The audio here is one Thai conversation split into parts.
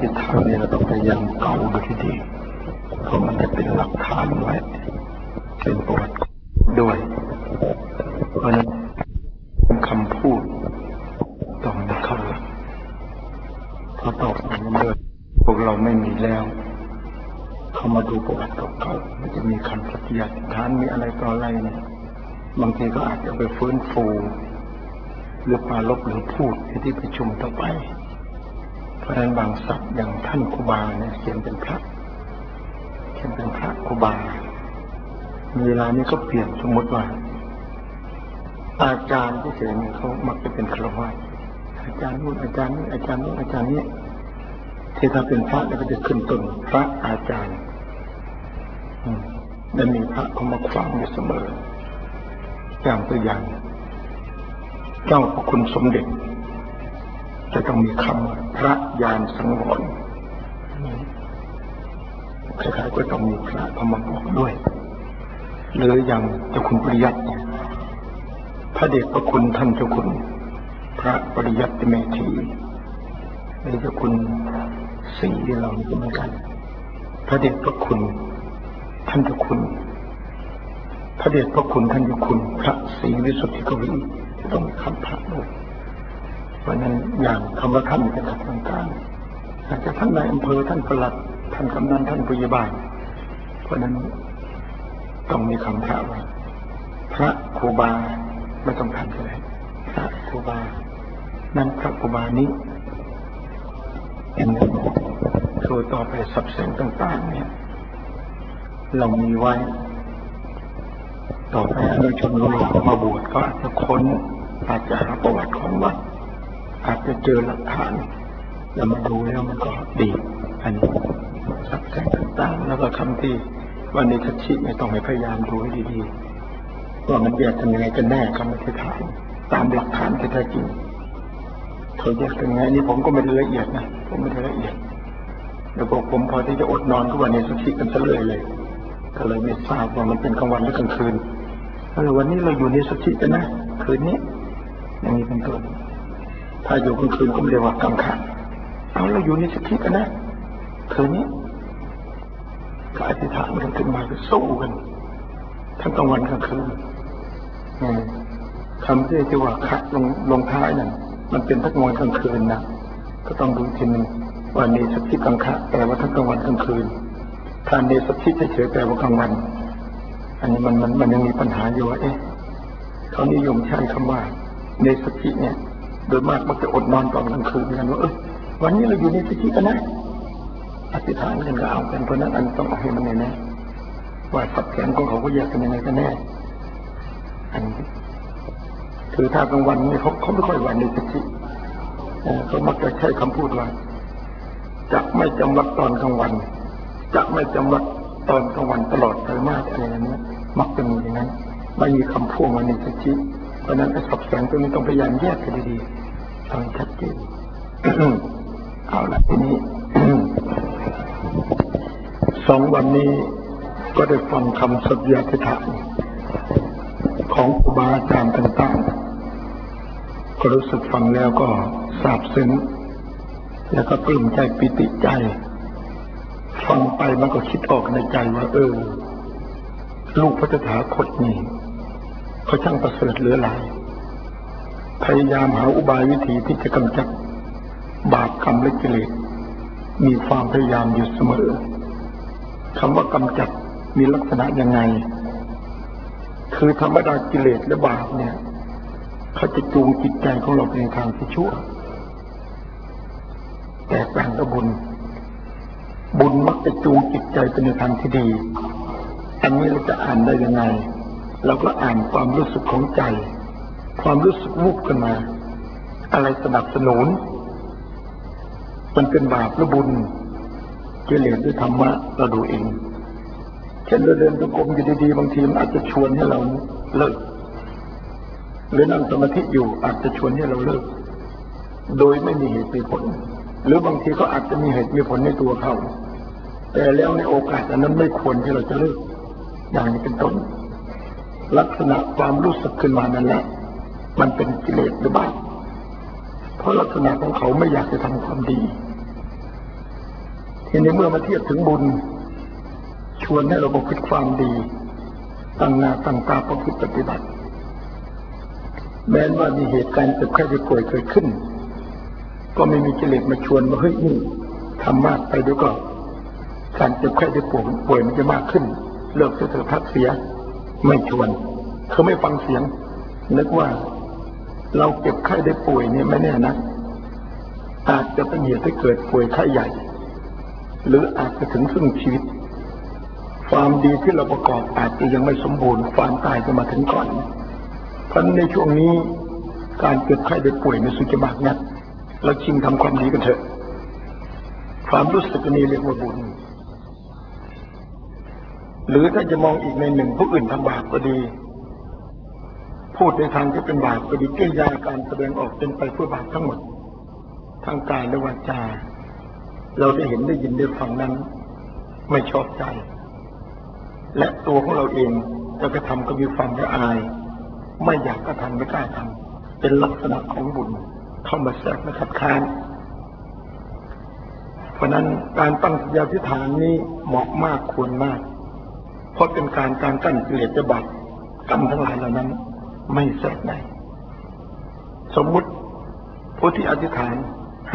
ธิษฐานเนี่ยเราต้องพยายามเก่าดูที่ดีเพราะมันจะเป็นหลักฐานไว้เป็นประวัติด้วยเพราะนั้นคำพูดต้องมีเข้าหลักเพราะต่อไปนั้นเลยพวกเราไม่มีแล้วเขามาดูประวัติเก่าๆมันจะมีคำปฏิญาณทานมีอะไรต่ออะไรเนี่ยบางทีก็อาจจะไปฟื้นฟูหรือปรารภหรือพูดที่ประชุมต่อไปเพราะฉะนั้นบางศัพท์อย่างท่านครูบาเนี่ยเขียนเป็นพระครูบาเวลานี้ก็เปลี่ยนสมมติว่าอาจารย์ที่เขียนเขามักจะเป็นฆราวาสอาจารย์นู่นอาจารย์นี่อาจารย์นู่นอาจารย์นี้ที่ถ้าเป็นพระแล้วก็จะขึ้นต้นพระอาจารย์และมีพระเขามาฟังอยู่เสมออย่างตัวอย่างเจ้าพระคุณสมเด็จจะต้องมีคำพระญาณสังวรคล้ายๆก็ต้องมีพระเขามาบอกด้วยหรืออย่างเจ้าคุณปริยัติพระเดชพระคุณท่านเจ้าคุณพระปริยัติเมธีหรือเจ้าคุณศรีเรานี่ก็เหมือนกันพระเดชพระคุณท่านเจ้าคุณพระเดชพระคุณท่านเจ้าคุณพระศรีวิสุทธิกวีจะต้องมีคำพระด้วยเพราะนั้นอย่างคำว่าท่านเป็นทางการอาจจะท่านนายอำเภอท่านปลัดท่านกำนันท่านผู้ใหญ่บ้านเพราะนั้นต้องมีคำพระว่าพระครูบาไม่ต้องทันเลยพระครูบานั่นพระครูบานี้เป็นคือต่อไปสับเสียงต่างๆเนี่ยเรามีไว้ต่อไปอนุชนเรามาบวชก็อาจจะค้นอาจจะหาประวัติของวัดอาจจะเจอหลักฐานแล้วมาดูแล้วมันก็ดีอันนี้สับเสียงต่างๆแล้วก็คำที่วันนี้ทัชชิไม่ต้องให้พยายามดูให้ดีๆว่ามันแยกกันยังไงกันแน่คำอธิษฐานตามหลักฐานที่แท้จริงเขาแยกกันยังไงนี่ผมก็ไม่ได้ละเอียดนะผมไม่ได้ละเอียดแล้วพวกผมพอที่จะอดนอนก็วันนี้ทัชชิกันซะเลยก็เลยไม่ทราบว่ามันเป็นกลางวันหรือกลางคืนแล้ววันนี้เราอยู่ในทัชชิกันนะคืนนี้อย่างนี้เป็นต้นถ้าอยู่กลางคืนก็เรียกว่ากลางคืนเอาเราอยู่ในทัชชิกันนะคืนนี้ก็อธิษฐานกันขึ้นมาก็สู้กันทั้งกลางวันกลางคืนคำที่ว่าคัดลงท้ายนั่นมันเป็นทั้งกลางวันกลางคืนนะก็ต้องดูทีนึงว่าเนสพิกลางคะแปลว่าทั้งกลางวันกลางคืนถ้าเนสพิเฉยๆแปลว่ากลางวันอันนี้มันยังมีปัญหาอยู่ว่าเขานิยมใช้คำว่าเนสพิเนี่ยโดยมากมักจะอดนอนตอนกลางคืนกันว่าวันนี้เราอยู่ในสพิกันนะอธิษฐานกันก็เอากันเพราะนั้นอันต้องเอาให้มันแน่ๆว่าสับแขนของเขาก็แยกกันยังไงกันแน่อันนี้คือถ้ากลางวันนี่เขาไม่ค่อยวันในสติเขามักจะใช้คำพูดว่าจะไม่จำวัดตอนกลางวันจะไม่จำวัดตอนกลางวันตลอดไตรมาสอะไรอย่างนี้มักจะมีอย่างนั้นไม่มีคำพ่วงมาในสติเพราะนั้นไอ้สับแขนตัวนี้ต้องพยายามแยกกันดีๆต้องชัดเจน เอาละทีนี้ 2 วันนี้ก็ได้ฟังคำสัตยาธิษฐานของครูบาอาจารย์ต่างๆก็รู้สึกฟังแล้วก็ซาบซึ้งแล้วก็ปลื้มใจปิติใจฟังไปมันก็คิดออกในใจว่าลูกพระตถาคตนี่เขาช่างประเสริฐเหลือหลายพยายามหาอุบายวิธีที่จะกำจัดบาปกรรมและกิเลสมีความพยายามอยู่เสมอคำว่ากำจัดมีลักษณะยังไงคือธรรมดากิเลสและบาปเนี่ยเขาจะจูงจิตใจของเราไปในทางที่ชั่วแต่แปลงกับบุญมักจะจูงจิตใจไปในทางที่ดีอันนี้เราจะอ่านได้ยังไงเราก็อ่านความรู้สึกของใจความรู้สึกวูบขึ้นมาอะไรสนับสนุนมันเป็นบาปหรือบุญกิเลสหรือธรรมะเราดูเองเช่นเราเดินจงกรมอยู่ดีๆบางทีมันอาจจะชวนให้เราเลิกหรือนั่งสมาธิอยู่อาจจะชวนให้เราเลิกโดยไม่มีเหตุมีผลหรือบางทีก็อาจจะมีเหตุมีผลในตัวเขาแต่แล้วในโอกาสนั้นไม่ควรที่เราจะเลิกอย่างนี้เป็นต้นลักษณะความรู้สึกขึ้นมานั่นแหละมันเป็นกิเลสหรือบาปเพราะลักษณะของเขาไม่อยากจะทำความดีในเมื่อมาเทียบถึงบุญชวนให้เราประพฤติความดีตั้งหน้าตั้งตาประพฤติปฏิบัติแม้ว่ามีเหตุการณ์เจ็บไข้ได้ป่วยเกิดขึ้นก็ไม่มีกิเลสมาชวนว่าเฮ้ยนี่ทำมากไปเดี๋ยวก็การเจ็บไข้ได้ป่วยมันจะมากขึ้นเลิกเถอะพักเสียไม่ชวนเขาไม่ฟังเสียงนึกว่าเราเจ็บไข้ได้ป่วยเนี่ยไม่แน่นะอาจจะเป็นเหตุให้เกิดป่วยไข้ใหญ่หรืออาจจะถึงซึ่งชีวิตความดีที่เราประกอบอาจจะยังไม่สมบูรณ์ความตายจะมาถึงก่อนเพราะในช่วงนี้การเจ็บไข้ได้ป่วยไม่สุดจะมากนักเราชิงทำความดีกันเถอะความรู้สึกนี้เรียกว่าบุญหรือถ้าจะมองอีกในหนึ่งผู้อื่นทำบาปก็ดีพูดในทางที่เป็นบาปก็ดีกิริยาการแสดงออกเป็นไปเพื่อบาปทั้งหมดทางกายและวาจาเราได้เห็นได้ยินได้ฟังนั้นไม่ชอบใจและตัวของเราเองจะกระทำก็มีความละอายไม่อยากกระทำไม่กล้าทำเป็นลักษณะของบุญเข้ามาแทรกมาคัดค้านเพราะนั้นการตั้งสัญญาธิษฐานนี้เหมาะมากควรมากเพราะเป็นการกั้นกิเลสบาปกรรมทั้งหลายเหล่านั้นไม่แทรกได้สมมุติผู้ที่อธิษฐาน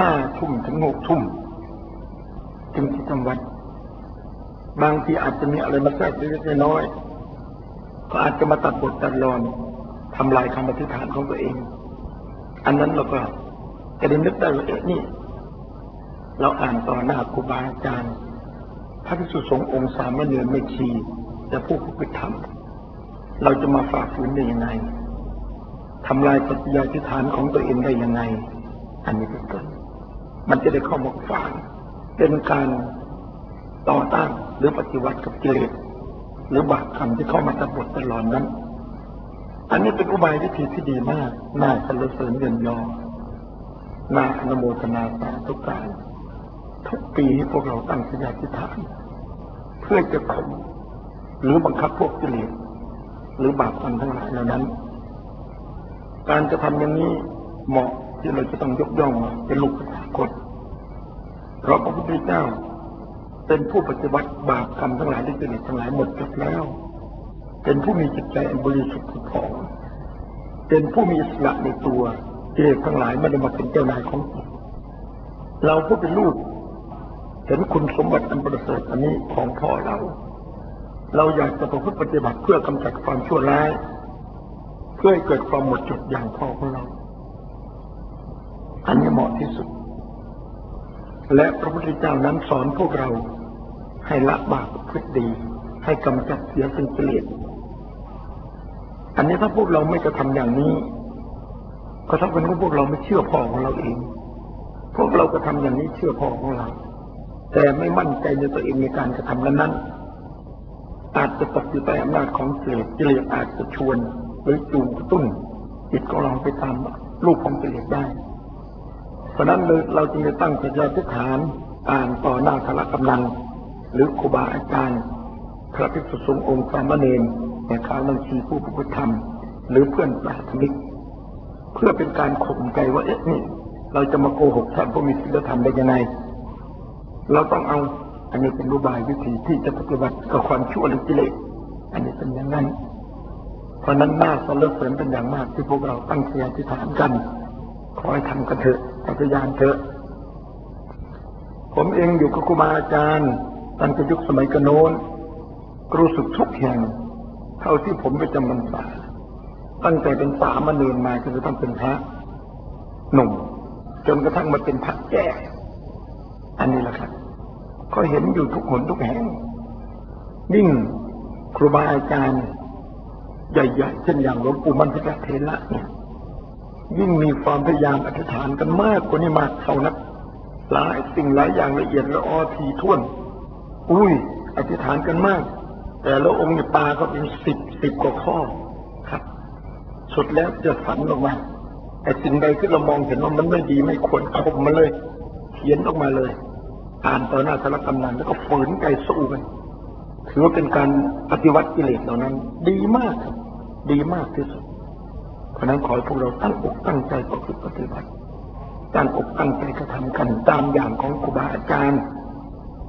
5 ทุ่มถึง6 ทุ่มจึงที่ทำวัดบางทีอาจจะมีอะไรมาแทรกเล็กๆน้อยๆก็อาจจะมาตัดบทตัดรอนทำลายคำอธิษฐานของตัวเองอันนั้นเราก็จะได้นึกได้ว่านี่เราอ่านต่อหน้าครูบาอาจารย์พระภิกษุสงฆ์องค์สามเณรไม่ชีและผู้ปฏิบัติธรรมเราจะมาฝ่าฝืนได้ยังไงทำลายปฏิญาณอธิษฐานของตัวเองได้ยังไงอันนี้เป็นต้นมันจะได้เข้ามาฝ่าเป็นการต่อต้านหรือปฏิวัติกับกิเลสหรือบาปกรรมที่เข้ามาตัดบทตลอดนั้นอันนี้เป็นอุบายวิธีที่ดีมากน่าสรรเสริญเยินยอน่าอนุโมทนาสาธุการทุกปีที่พวกเราตั้งสัญญาธิษฐานเพื่อจะข่มหรือบังคับพวกกิเลสหรือบาปกรรมทั้งหลายเหล่านั้นการจะทำอย่างนี้เหมาะที่เราจะต้องยกย่องเป็นลูกสากลเพราะพระพุทธเจ้าเป็นผู้ปฏิบัติบาปกรรมทั้งหลายที่กิเลสทั้งหลายหมดจดแล้วเป็นผู้มีจิตใจอันบริสุทธิ์ผุดผ่องเป็นผู้มีอิสระในตัวกิเลสทั้งหลายไม่ได้มาเป็นเจ้านายของจิตเราผู้เป็นลูกเห็นคุณสมบัติอันประเสริฐอันนี้ของพ่อเราอยากจะประพฤติปฏิบัติเพื่อกำจัดความชั่วร้ายเพื่อให้เกิดความหมดจดอย่างพ่อของเราอันนี้เหมาะที่สุดและพระพุทธเจ้านั้นสอนพวกเราให้ละบาปประพฤติดีให้กำจัดเสียซึ่งกิเลสอันนี้ถ้าพวกเราไม่กระทำอย่างนี้ก็เท่ากับว่าพวกเราไม่เชื่อพ่อของเราเองพวกเรากระทำอย่างนี้เชื่อพ่อของเราแต่ไม่มั่นใจในตัวเองในการกระทำนั้นอาจจะตกอยู่ใต้อำนาจของกิเลสอาจจะชวนหรือจูงกระตุ้นจิตของเราไปตามรูปของกิเลสได้เพราะนั้นเราจึงได้ตั้งสัญญาธิษฐานอ่านต่อหน้าพระกำลังหรือครูบาอาจารย์พระภิกษุสงฆ์องค์สามเณรแม่ค้าบัญชีผู้ปฏิบัติธรรมหรือเพื่อนสาธมิกเพื่อเป็นการข่มใจว่านี่เราจะมาโกหกท่านผู้มีศีลธรรมได้ยังไงเราต้องเอาอันนี้เป็นรูปแบบวิธีที่จะปฏิบัติกับความชั่วหรือกิเลสอันนี้เป็นอย่างนั้นเพราะนั้นน่าสรรเสริญเป็นอย่างมากที่พวกเราตั้งใจอธิษฐานกันขอให้ทำกันเถอะปฏิญาณเถอะผมเองอยู่กับครูบาอาจารย์ตั้งแต่ยุคสมัยกโน้นรู้สึกทุกแห่งเท่าที่ผมไปจำพรรษาตั้งแต่เป็นสามเณรมาจนกระทั่งเป็นพระหนุ่มจนกระทั่งมาเป็นพระแก่อันนี้แหละครับก็เห็นอยู่ทุกหนทุกแห่งยิ่งครูบาอาจารย์ใหญ่ๆเช่นอย่างหลวงปู่มั่นพุทธเถระเนี่ยยิ่งมีความพยายามอธิษฐานกันมากกว่านี้มากเท่านักหลายสิ่งหลายอย่างละเอียดละออถี่ถ้วนอธิษฐานกันมากแต่ละองค์เนี่ยปาก็เป็นสิบกว่าข้อครับสุดแล้วจะฝันออกมาแต่สิ่งใดที่เรามองเห็นว่ามันไม่ดีไม่ควรข่มมาเลยเขียนออกมาเลยอ่านต่อหน้าสารกำนันแล้วก็ฝืนใจสู้กันถือว่าเป็นการปฏิวัติกิเลสเหล่านั้นดีมากครับดีมากที่สุดเพราะนั้นขอให้พวกเราตั้งอกตั้งใจประพฤติปฏิบัติตั้งอกตั้งใจกระทำกันตามอย่างของครูบาอาจารย์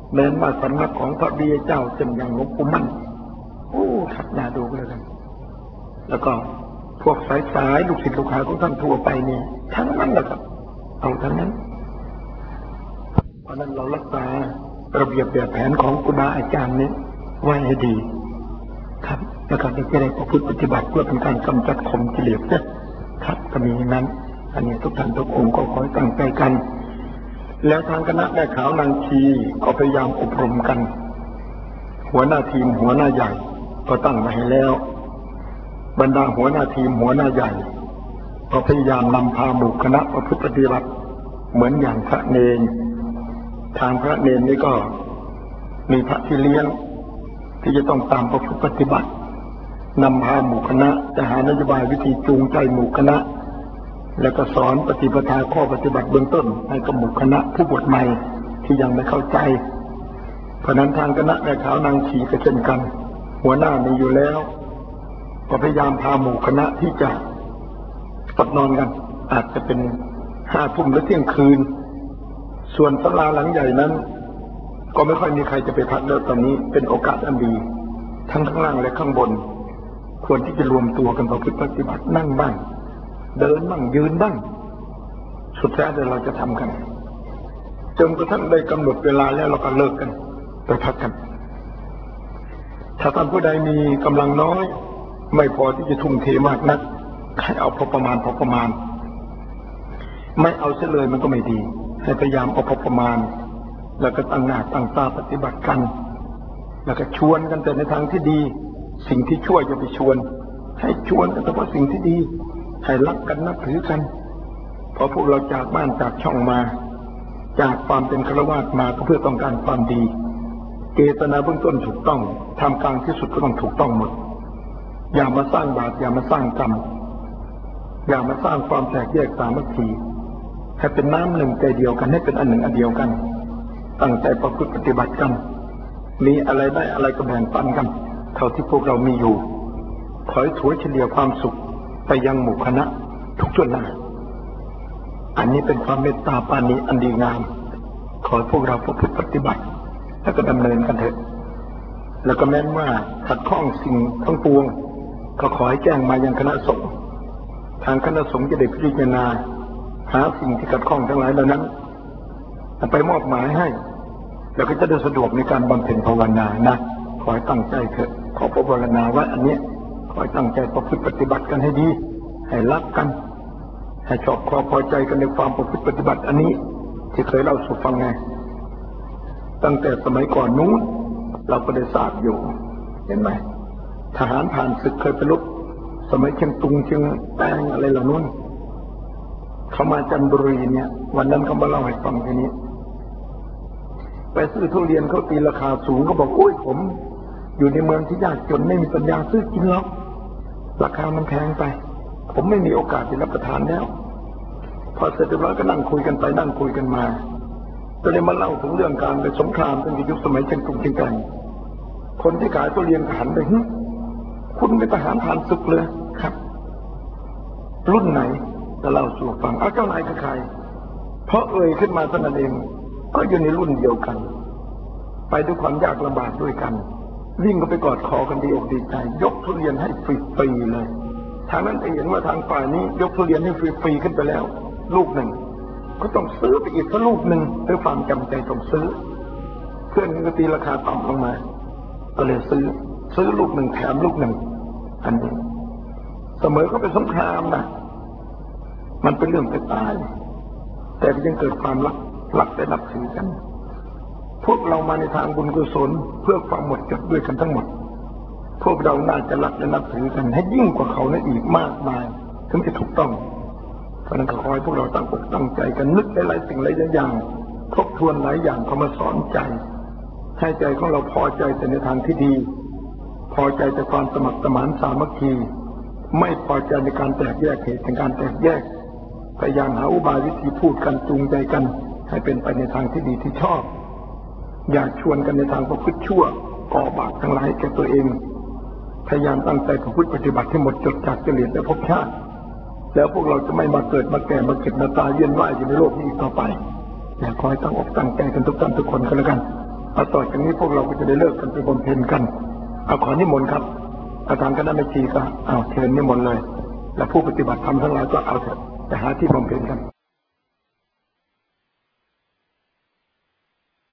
แม้ว่าสำนักของพระบิดาเจ้าเช่นอย่างหลวงปู่มั่นทัดนาดูเลยกันแล้วก็พวกสายลูกศิษย์ลูกหาของท่านทั่วไปเนี่ยทั้งนั้นแหละครับเอาทั้งนั้นเพราะนั้นเรารักษาระเบียบแบบแผนของครูบาอาจารย์นี้ไว้ให้ดีครับแล้วก็จะได้ประพฤติปฏิบัติเพื่อเป็นการกำจัดข่มกิเลสนะครับก็มีนั้นอันนี้ทุกท่านทุกองค์ก็ขอตั้งใจกันแล้วทางคณะแม่ขาวนางชีก็พยายามอบรมกันหัวหน้าทีมหัวหน้าใหญ่ก็ตั้งมาให้แล้วบรรดาหัวหน้าทีมหัวหน้าใหญ่ก็พยายามนำพาหมู่คณะประพฤติปฏิบัติเหมือนอย่างพระเนรทางพระเนรนี่ก็มีพระที่เลี้ยงที่จะต้องตามประพฤติปฏิบัตินำพาหมู่คณะจะหานโยบายวิธีจูงใจหมู่คณะแล้วก็สอนปฏิปทาข้อปฏิบัติเบื้องต้นให้กับหมู่คณะผู้บวชใหม่ที่ยังไม่เข้าใจเพราะนั้นทางคณะแม่ขาวนางชีก็เช่นกันหัวหน้ามีอยู่แล้วก็พยายามพาหมู่คณะที่จะกลับนอนกันอาจจะเป็น5 ทุ่มหรือเที่ยงคืนส่วนศาลาหลังใหญ่นั้นก็ไม่ค่อยมีใครจะไปพักแล้วตอนนี้เป็นโอกาสอันดีทั้งข้างล่างและข้างบนควรที่จะรวมตัวกันประพฤติปฏิบัตินั่งบ้างเดินบ้างยืนบ้างสุดแท้แต่เราจะทำกันจนกระทั่งได้กำหนดเวลาแล้วเราก็เลิกกันไปพักกันถ้าท่านผู้ใดมีกำลังน้อยไม่พอที่จะทุ่มเทมากนักให้เอาพอประมาณไม่เอาเสียเลยมันก็ไม่ดีให้พยายามเอาพอประมาณแล้วก็ตั้งหน้าตั้งตาปฏิบัติกันแล้วก็ชวนกันแต่ในทางที่ดีสิ่งที่ชั่วอย่าไปชวนให้ชวนกันเฉพาะสิ่งที่ดีให้รักกันนับถือกันเพราะพวกเราจากบ้านจากช่องมาจากความเป็นฆราวาสมาก็เพื่อต้องการความดีเจตนาเบื้องต้นถูกต้องทำกลางที่สุดก็ต้องถูกต้องหมดอย่ามาสร้างบาปอย่ามาสร้างกรรมอย่ามาสร้างความแตกแยกสามัคคีให้เป็นน้ำหนึ่งใจเดียวกันให้เป็นอันหนึ่งอันเดียวกันตั้งใจประพฤติปฏิบัติกันมีอะไรได้อะไรก็แบ่งปันกันเท่าที่พวกเรามีอยู่ถอยถวยเฉลี่ยความสุขไปยังหมู่คณะทุกส่วนหน้าอันนี้เป็นความเมตตาปราณีอันดีงามขอพวกเราประพฤติปฏิบัติแล้วก็ดำเนินกันเถิดแล้วก็แม้นว่าขัดข้องสิ่งทั้งปวงก็ขอให้แจ้งมายังคณะสงฆ์ทางคณะสงฆ์จะได้พิจารณาหาสิ่งที่ขัดข้องทั้งหลายเหล่านั้นไปมอบหมายให้แล้วก็จะได้สะดวกในการบำเพ็ญภาวนานะขอให้ตั้งใจเถิดขอภาวนาว่าอันนี้ขอให้ตั้งใจประพฤติปฏิบัติกันให้ดีให้รักกันให้ชอบพอใจกันในความประพฤติปฏิบัติอันนี้ที่เคยเล่าสู่ฟังไงตั้งแต่สมัยก่อนนู้นเราก็ได้ทราบอยู่เห็นไหมทหารผ่านศึกเคยไปรบสมัยเชียงตุงเชียงแปงอะไรเหล่านู้นเขามาจันทบุรีเนี่ยวันนั้นเขามาเล่าให้ฟังทีนี้ไปซื้อทุเรียนเขาตีราคาสูงเขาบอกโอ้ยผมอยู่ในเมืองที่ยากจนไม่มีปัญญาซื้อกินหรอกราคามันแพงไปผมไม่มีโอกาสได้รับประทานแล้วพอเสร็จเรียบร้อยก็นั่งคุยกันไปนั่งคุยกันมาก็เลยมาเล่าถึงเรื่องการไปสงครามตั้งแต่ยุคสมัยเชียงตุงเชียงแปงคนที่ขายทุเรียนหันไปคุณเป็นทหารผ่านศึกเลยครับรุ่นไหนจะเล่าสู่ฟังเจ้านายคือใครเพราะขึ้นมาเท่านั้นเองก็อยู่ในรุ่นเดียวกันไปด้วยความยากลำบากด้วยกันวิ่งก็ไปกอดคอกันดีอกดีใจยกทุเรียนให้ฟรีๆเลยทางนั้นเห็นว่าทางฝ่ายนี้ยกทุเรียนให้ฟรีๆขึ้นไปแล้วลูกหนึ่งก็ต้องซื้อไปอีกสักลูกหนึ่งด้วยความจำใจต้องซื้อเพื่อนก็ตีราคาต่ำลงมาก็เลยซื้อลูกหนึ่งแถมลูกหนึ่งอันนี้เสมอก็เป็นสงครามนะมันเป็นเรื่องตายแต่ยังเกิดความรักและนับถือกันพวกเรามาในทางบุญกุศลเพื่อความหมดจดด้วยกันทั้งหมดพวกเราน่าจะรักและนับถือกันให้ยิ่งกว่าเขานั้นอีกมากมายถึงจะถูกต้องเพราะนั้นขอให้พวกเราตั้งอกตั้งใจกันนึกหลายสิ่งหลายอย่างทบทวนหลายอย่างเข้ามาสอนใจให้ใจของเราพอใจแต่ในทางที่ดีพอใจแต่ความสมัครสมานสามัคคีไม่พอใจในการแตกแยกเหตุในการแตกแยกพยายามหาอุบายวิธีพูดกันจูงใจกันให้เป็นไปในทางที่ดีที่ชอบอย่าชวนกันในทางประพฤติชั่วก่อบาปทั้งหลายแก่ตัวเองพยายามตั้งใจประพฤติปฏิบัติให้หมดจดจากกิเลสและภพชาติแล้วพวกเราจะไม่มาเกิดมาแก่มาเก็บมาตายเวียนว่ายอยู่ในโลกนี้อีกต่อไปขอให้ตั้งอกตั้งใจกันทุกท่านทุกคนกันแล้วกันต่อจากนี้พวกเราก็จะได้เลิกกันไปบำเพ็ญกันขอนิมนต์ครับอาจารย์คณะแม่ชีก็เชิญนิมนต์เลยและผู้ปฏิบัติธรรมทั้งหลายก็เอาเถอะไปหาที่บำเพ็ญกัน